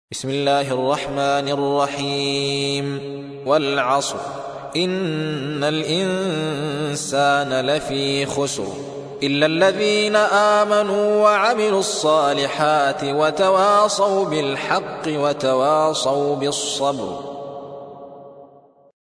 بسم الله الرحمن الرحيم. والعصر إن الإنسان لفي خسر إلا الذين آمنوا وعملوا الصالحات وتواصوا بالحق وتواصوا بالصبر.